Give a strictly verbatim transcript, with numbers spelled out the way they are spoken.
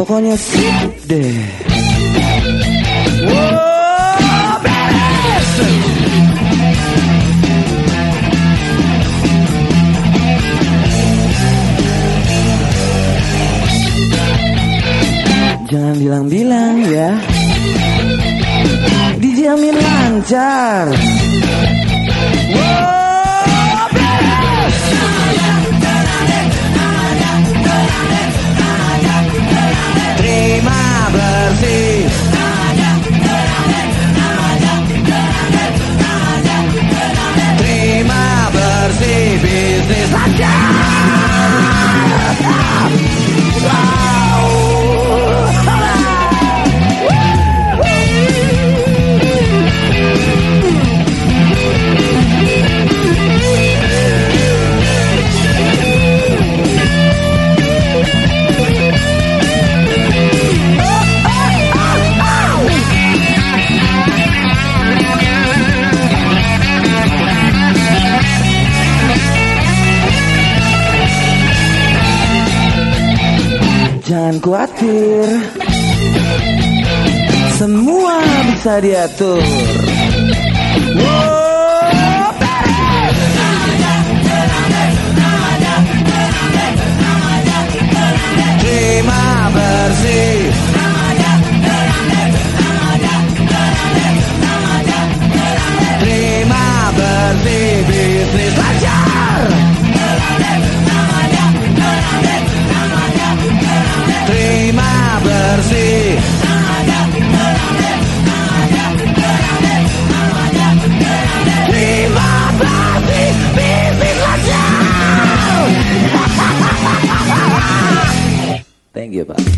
pokoknya sip deh. Wow, beres. Jangan bilang-bilang ya, dijamin lancar. Wow, beres. Terima bersih. Terima bersih, bisnis lancar. Wow. Jangan khawatir, semua bisa diatur. Wow, terima bersih. Terima bersih, bisnis lancar. Terima bersih. Terima bersih, bisnis lancar. Thank you, Pak.